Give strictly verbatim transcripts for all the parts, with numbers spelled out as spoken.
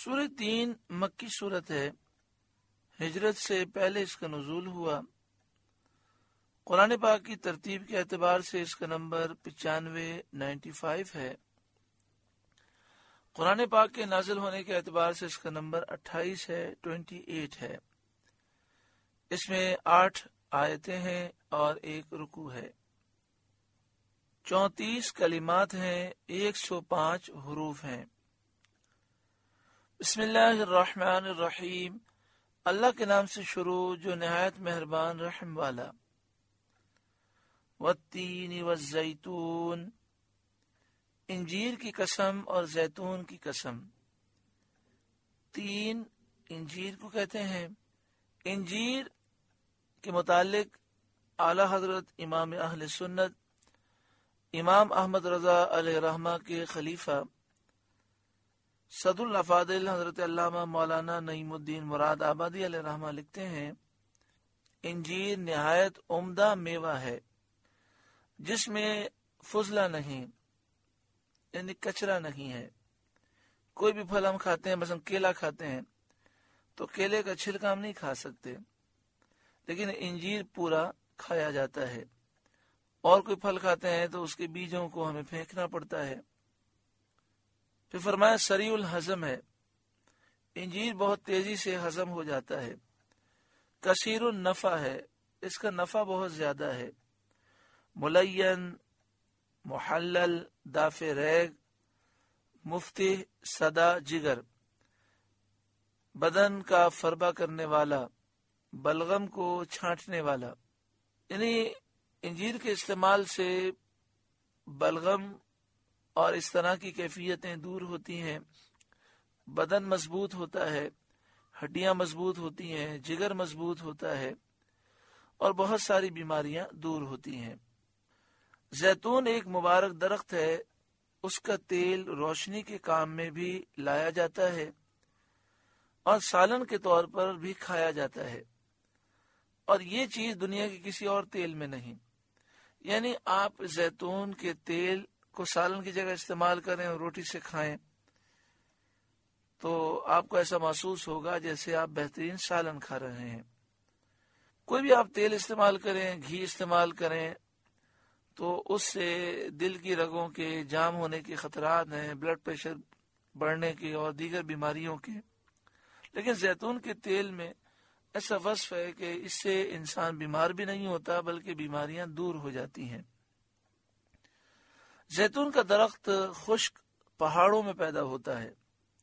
سورہ تین مکی صورت ہے، ہجرت سے پہلے اس کا نزول ہوا۔ قرآن پاک کی ترتیب کے اعتبار سے اس کا نمبر پچانوے نائنٹی فائیو ہے۔ قرآن پاک کے نازل ہونے کے اعتبار سے اس کا نمبر اٹھائیس ہے، ٹوینٹی ایٹ ہے۔ اس میں آٹھ آیتیں ہیں اور ایک رکوع ہے۔ چونتیس کلمات ہیں، ایک سو پانچ حروف ہیں۔ بسم اللہ الرحمن الرحیم، اللہ کے نام سے شروع جو نہایت مہربان رحم والا۔ والتین والزیتون، انجیر کی قسم اور زیتون کی قسم۔ تین انجیر کو کہتے ہیں۔ انجیر کے متعلق اعلی حضرت امام اہل سنت امام احمد رضا علیہ رحمہ کے خلیفہ صدر الافاضل حضرت علامہ مولانا نعیم الدین مراد آبادی علیہ رحمہ لکھتے ہیں، انجیر نہایت عمدہ میوہ ہے جس میں فضلہ نہیں، یعنی کچرا نہیں ہے۔ کوئی بھی پھل ہم کھاتے ہیں، مثلا کیلا کھاتے ہیں تو کیلے کا چھلکا ہم نہیں کھا سکتے، لیکن انجیر پورا کھایا جاتا ہے۔ اور کوئی پھل کھاتے ہیں تو اس کے بیجوں کو ہمیں پھینکنا پڑتا ہے۔ پھر فرمایا سریع الہضم ہے، انجیر بہت تیزی سے ہضم ہو جاتا ہے۔ کثیر النفع ہے، اس کا نفع بہت زیادہ ہے۔ ملین، محلل، دافع ریگ، مفتح، صدا، جگر، بدن کا فربہ کرنے والا، بلغم کو چھانٹنے والا۔ یعنی انجیر کے استعمال سے بلغم اور اس طرح کی کیفیتیں دور ہوتی ہیں، بدن مضبوط ہوتا ہے، ہڈیاں مضبوط ہوتی ہیں، جگر مضبوط ہوتا ہے اور بہت ساری بیماریاں دور ہوتی ہیں۔ زیتون ایک مبارک درخت ہے، اس کا تیل روشنی کے کام میں بھی لایا جاتا ہے اور سالن کے طور پر بھی کھایا جاتا ہے، اور یہ چیز دنیا کے کسی اور تیل میں نہیں۔ یعنی آپ زیتون کے تیل کو سالن کی جگہ استعمال کریں اور روٹی سے کھائیں تو آپ کو ایسا محسوس ہوگا جیسے آپ بہترین سالن کھا رہے ہیں۔ کوئی بھی آپ تیل استعمال کریں، گھی استعمال کریں تو اس سے دل کی رگوں کے جام ہونے کے خطرات ہیں، بلڈ پریشر بڑھنے کے اور دیگر بیماریوں کے۔ لیکن زیتون کے تیل میں ایسا وصف ہے کہ اس سے انسان بیمار بھی نہیں ہوتا بلکہ بیماریاں دور ہو جاتی ہیں۔ زیتون کا درخت خشک پہاڑوں میں پیدا ہوتا ہے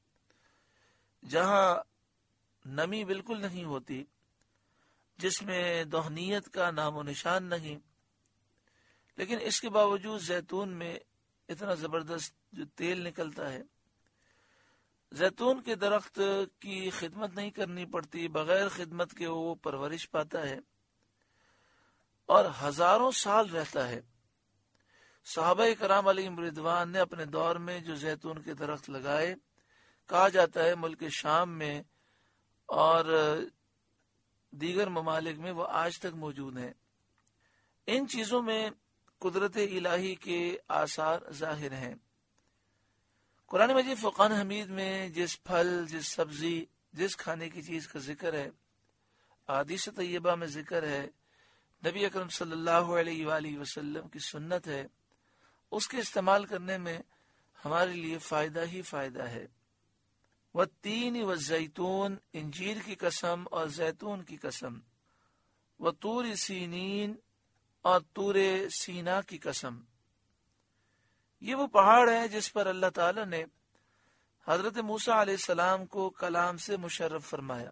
جہاں نمی بالکل نہیں ہوتی، جس میں دہنیت کا نام و نشان نہیں، لیکن اس کے باوجود زیتون میں اتنا زبردست جو تیل نکلتا ہے۔ زیتون کے درخت کی خدمت نہیں کرنی پڑتی، بغیر خدمت کے وہ پرورش پاتا ہے اور ہزاروں سال رہتا ہے۔ صحابہ کرام علیہم رضوان نے اپنے دور میں جو زیتون کے درخت لگائے، کہا جاتا ہے ملک شام میں اور دیگر ممالک میں وہ آج تک موجود ہیں۔ ان چیزوں میں قدرت الہی کے آثار ظاہر ہیں۔ قرآن مجید فرقان حمید میں جس پھل، جس سبزی، جس کھانے کی چیز کا ذکر ہے، احادیث طیبہ میں ذکر ہے، نبی اکرم صلی اللہ علیہ وآلہ وسلم کی سنت ہے، اس کے استعمال کرنے میں ہمارے لیے فائدہ ہی فائدہ ہے۔ والتین والزیتون، انجیر کی قسم اور زیتون کی قسم۔ وطور سینین، اور طور سینا کی قسم۔ یہ وہ پہاڑ ہے جس پر اللہ تعالی نے حضرت موسیٰ علیہ السلام کو کلام سے مشرف فرمایا۔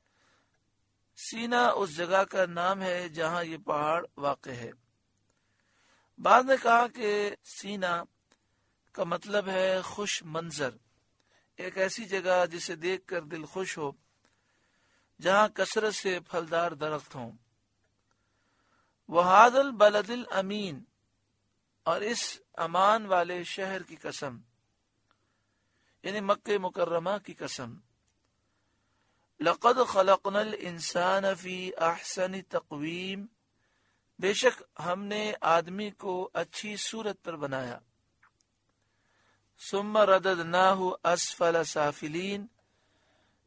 سینا اس جگہ کا نام ہے جہاں یہ پہاڑ واقع ہے۔ بعد نے کہا کہ سینا کا مطلب ہے خوش منظر، ایک ایسی جگہ جسے دیکھ کر دل خوش ہو، جہاں کثرت سے پھلدار درخت ہوں۔ وَهَذَا الْبَلَدِ الْأَمِينَ، اور اس امان والے شہر کی قسم، یعنی مکہ مکرمہ کی قسم۔ لَقَدْ خَلَقْنَا الْإِنسَانَ فِي أَحْسَنِ تَقْوِيمٍ، بے شک ہم نے آدمی کو اچھی صورت پر بنایا۔ ثُمَّ رَدَدْنَاهُ أَسْفَلَ سَافِلِينَ،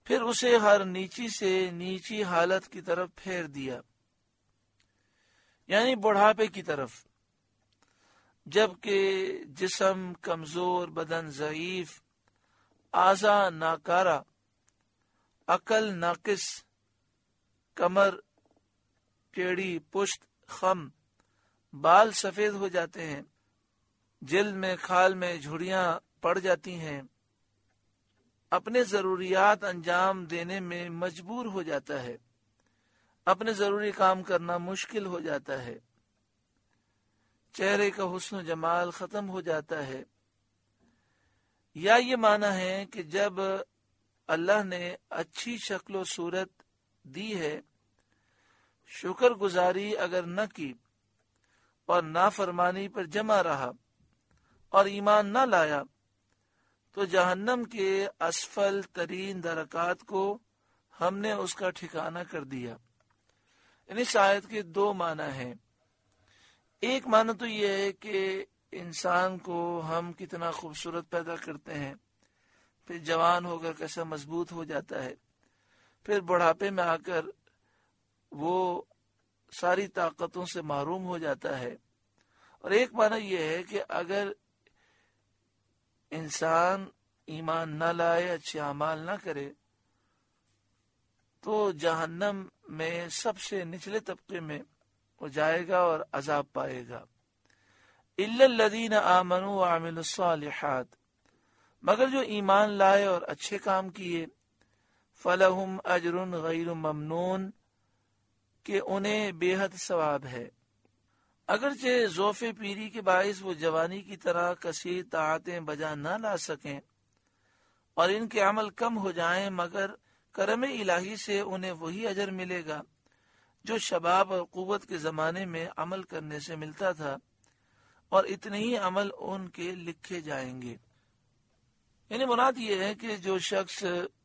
پھر اسے ہر نیچی سے نیچی حالت کی طرف پھیر دیا، یعنی بڑھاپے کی طرف، جبکہ جسم کمزور، بدن ضعیف، اعضاء ناکارہ، عقل ناقص، کمر ٹیڑھی، پشت خم، بال سفید ہو جاتے ہیں، جلد میں کھال میں جھڑیاں پڑ جاتی ہیں، اپنے ضروریات انجام دینے میں مجبور ہو جاتا ہے، اپنے ضروری کام کرنا مشکل ہو جاتا ہے، چہرے کا حسن و جمال ختم ہو جاتا ہے۔ یا یہ معنی ہے کہ جب اللہ نے اچھی شکل و صورت دی ہے، شکر گزاری اگر نہ کی اور نافرمانی پر جمع رہا اور ایمان نہ لایا، تو جہنم کے اسفل ترین درکات کو ہم نے اس کا ٹھکانہ کر دیا۔ یعنی اس آیت کے دو معنی ہیں۔ ایک معنی تو یہ ہے کہ انسان کو ہم کتنا خوبصورت پیدا کرتے ہیں، پھر جوان ہو کر کیسا مضبوط ہو جاتا ہے، پھر بڑھاپے میں آ کر وہ ساری طاقتوں سے محروم ہو جاتا ہے۔ اور ایک معنی یہ ہے کہ اگر انسان ایمان نہ لائے، اچھے اعمال نہ کرے، تو جہنم میں سب سے نچلے طبقے میں وہ جائے گا اور عذاب پائے گا۔ الا الذین آمنوا وعملوا الصالحات، مگر جو ایمان لائے اور اچھے کام کیے، فلہم اجر غیر ممنون، کہ انہیں بے حد ثواب ہے۔ اگرچہ ذوف پیری کے باعث وہ جوانی کی طرح کثیر طاعتیں بجا نہ لا سکیں اور ان کے عمل کم ہو جائیں، مگر کرم الہی سے انہیں وہی اجر ملے گا جو شباب اور قوت کے زمانے میں عمل کرنے سے ملتا تھا، اور اتنے ہی عمل ان کے لکھے جائیں گے۔ یعنی مراد یہ ہے کہ جو شخص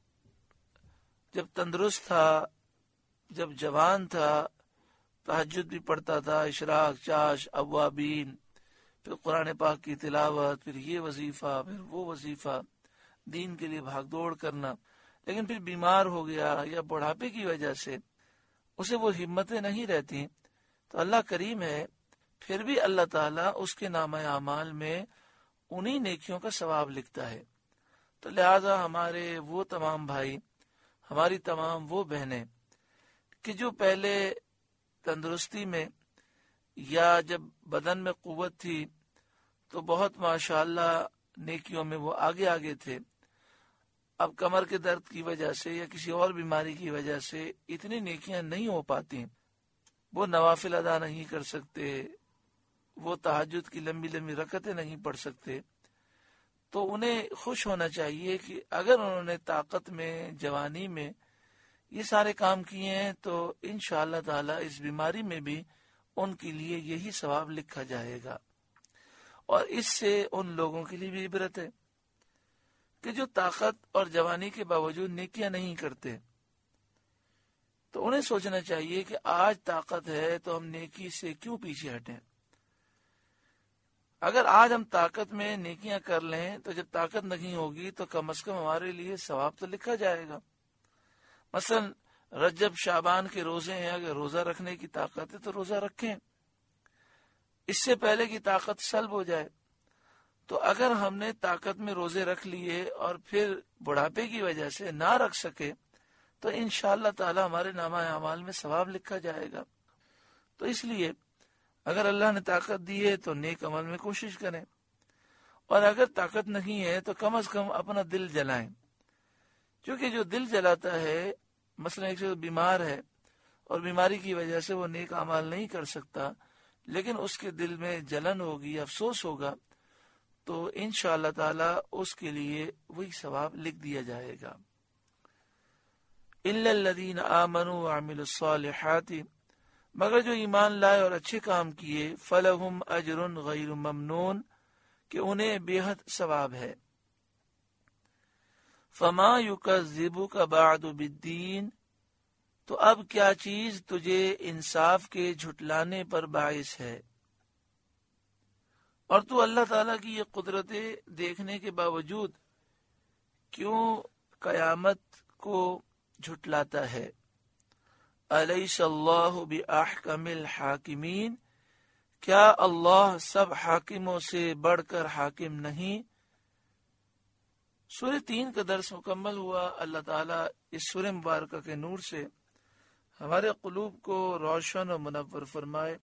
جب تندرست تھا، جب جوان تھا، تہجد بھی پڑھتا تھا، اشراق، چاش، اوابین، پھر قرآن پاک کی تلاوت، پھر یہ وظیفہ، پھر وہ وظیفہ، دین کے لیے بھاگ دوڑ کرنا، لیکن پھر بیمار ہو گیا یا بڑھاپے کی وجہ سے اسے وہ ہمتیں نہیں رہتی، تو اللہ کریم ہے، پھر بھی اللہ تعالیٰ اس کے نامہ اعمال میں انہی نیکیوں کا ثواب لکھتا ہے۔ تو لہذا ہمارے وہ تمام بھائی، ہماری تمام وہ بہنیں کہ جو پہلے تندرستی میں یا جب بدن میں قوت تھی تو بہت ماشاءاللہ نیکیوں میں وہ آگے آگے تھے، اب کمر کے درد کی وجہ سے یا کسی اور بیماری کی وجہ سے اتنی نیکیاں نہیں ہو پاتی، وہ نوافل ادا نہیں کر سکتے، وہ تہجد کی لمبی لمبی رکعتیں نہیں پڑھ سکتے، تو انہیں خوش ہونا چاہیے کہ اگر انہوں نے طاقت میں، جوانی میں یہ سارے کام کیے ہیں تو انشاءاللہ تعالی اس بیماری میں بھی ان کے لیے یہی ثواب لکھا جائے گا۔ اور اس سے ان لوگوں کے لیے بھی عبرت ہے کہ جو طاقت اور جوانی کے باوجود نیکیاں نہیں کرتے، تو انہیں سوچنا چاہیے کہ آج طاقت ہے تو ہم نیکی سے کیوں پیچھے ہٹیں۔ اگر آج ہم طاقت میں نیکیاں کر لیں تو جب طاقت نہیں ہوگی تو کم از کم ہمارے لیے ثواب تو لکھا جائے گا۔ مثلا رجب شعبان کے روزے ہیں، اگر روزہ رکھنے کی طاقت ہے تو روزہ رکھیں، اس سے پہلے کی طاقت سلب ہو جائے۔ تو اگر ہم نے طاقت میں روزے رکھ لیے اور پھر بڑھاپے کی وجہ سے نہ رکھ سکے تو انشاءاللہ تعالی ہمارے نامہ اعمال میں ثواب لکھا جائے گا۔ تو اس لیے اگر اللہ نے طاقت دی ہے تو نیک عمل میں کوشش کریں، اور اگر طاقت نہیں ہے تو کم از کم اپنا دل جلائیں، کیونکہ جو دل جلاتا ہے، مثلا ایک شخص بیمار ہے اور بیماری کی وجہ سے وہ نیک اعمال نہیں کر سکتا، لیکن اس کے دل میں جلن ہوگی، افسوس ہوگا، تو انشاءاللہ تعالی اس کے لیے وہی ثواب لکھ دیا جائے گا۔ الا الذین آمنوا وعملوا الصالحات، مگر جو ایمان لائے اور اچھے کام کیے، فلہم اجر غیر ممنون، کہ انہیں بے حد ثواب ہے۔ فما یکذبک بعد بالدین، تو اب کیا چیز تجھے انصاف کے جھٹلانے پر باعث ہے؟ اور تو اللہ تعالیٰ کی یہ قدرتیں دیکھنے کے باوجود کیوں قیامت کو جھٹلاتا ہے۔ الیس اللہ بأحکم الحاکمین، کیا اللہ سب حاکموں سے بڑھ کر حاکم نہیں؟ سورہ تین کا درس مکمل ہوا۔ اللہ تعالیٰ اس سورہ مبارکہ کے نور سے ہمارے قلوب کو روشن و منور فرمائے۔